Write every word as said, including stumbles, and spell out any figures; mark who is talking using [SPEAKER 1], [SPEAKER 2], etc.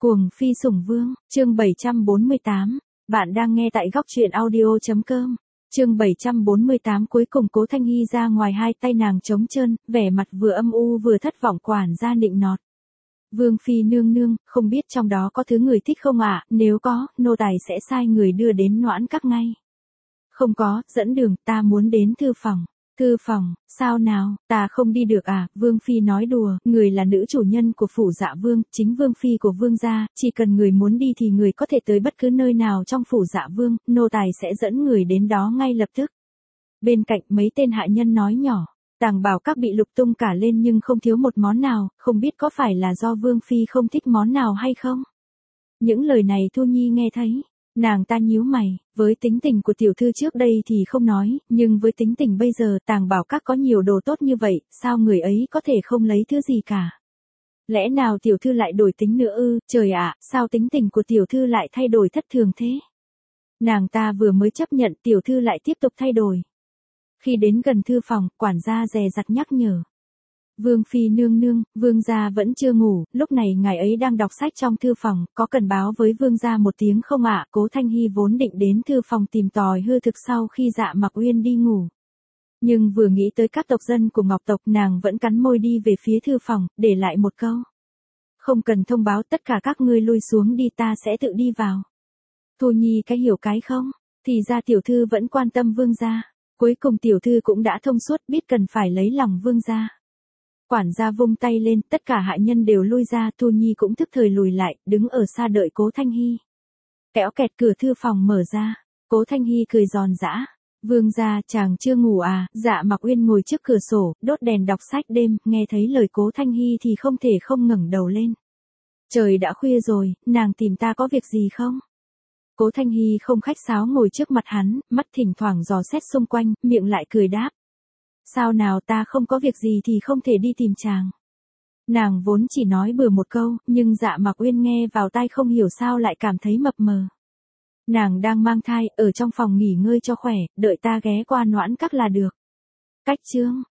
[SPEAKER 1] Cuồng phi sủng vương, chương bảy trăm bốn mươi tám. Bạn đang nghe tại góc truyện audio.com. Chương bảy trăm bốn mươi tám cuối cùng Cố Thanh Hy ra ngoài, hai tay nàng trống trơn, vẻ mặt vừa âm u vừa thất vọng, quản gia nịnh nọt. Vương phi nương nương, không biết trong đó có thứ người thích không ạ, nếu có, nô tài sẽ sai người đưa đến Noãn Các ngay. Không có, dẫn đường, ta muốn đến thư phòng. Thư phòng, sao nào, ta không đi được à, Vương Phi nói đùa, người là nữ chủ nhân của phủ Dạ Vương, chính Vương Phi của Vương gia, chỉ cần người muốn đi thì người có thể tới bất cứ nơi nào trong phủ Dạ Vương, nô tài sẽ dẫn người đến đó ngay lập tức. Bên cạnh mấy tên hạ nhân nói nhỏ, Tàng Bảo Các bị lục tung cả lên nhưng không thiếu một món nào, không biết có phải là do Vương Phi không thích món nào hay không? Những lời này Thu Nhi nghe thấy. Nàng ta nhíu mày, với tính tình của tiểu thư trước đây thì không nói, nhưng với tính tình bây giờ Tàng Bảo Các có nhiều đồ tốt như vậy, sao người ấy có thể không lấy thứ gì cả? Lẽ nào tiểu thư lại đổi tính nữa ư, trời ạ, sao tính tình của tiểu thư lại thay đổi thất thường thế? Nàng ta vừa mới chấp nhận tiểu thư lại tiếp tục thay đổi. Khi đến gần thư phòng, quản gia dè dặt nhắc nhở. Vương Phi nương nương, Vương gia vẫn chưa ngủ, lúc này ngài ấy đang đọc sách trong thư phòng, có cần báo với Vương gia một tiếng không ạ? Cố Thanh Hy vốn định đến thư phòng tìm tòi hư thực sau khi Dạ Mặc Uyên đi ngủ. Nhưng vừa nghĩ tới các tộc dân của Ngọc tộc, nàng vẫn cắn môi đi về phía thư phòng, để lại một câu. Không cần thông báo, tất cả các ngươi lui xuống đi, ta sẽ tự đi vào. Thu Nhi cái hiểu cái không? Thì ra tiểu thư vẫn quan tâm Vương gia. Cuối cùng tiểu thư cũng đã thông suốt, biết cần phải lấy lòng Vương gia. Quản gia vung tay lên, tất cả hạ nhân đều lui ra, Thu Nhi cũng thức thời lùi lại, đứng ở xa đợi Cố Thanh Hy. Kéo kẹt, cửa thư phòng mở ra, Cố Thanh Hy cười giòn giã. Vương gia, chàng chưa ngủ à? Dạ Mặc Uyên ngồi trước cửa sổ, đốt đèn đọc sách đêm, nghe thấy lời Cố Thanh Hy thì không thể không ngẩng đầu lên. Trời đã khuya rồi, nàng tìm ta có việc gì không? Cố Thanh Hy không khách sáo ngồi trước mặt hắn, mắt thỉnh thoảng dò xét xung quanh, miệng lại cười đáp. Sao nào, ta không có việc gì thì không thể đi tìm chàng. Nàng vốn chỉ nói bừa một câu, nhưng Dạ Mặc Uyên nghe vào tai không hiểu sao lại cảm thấy mập mờ. Nàng đang mang thai, ở trong phòng nghỉ ngơi cho khỏe, đợi ta ghé qua Noãn Các là được. Cách chương,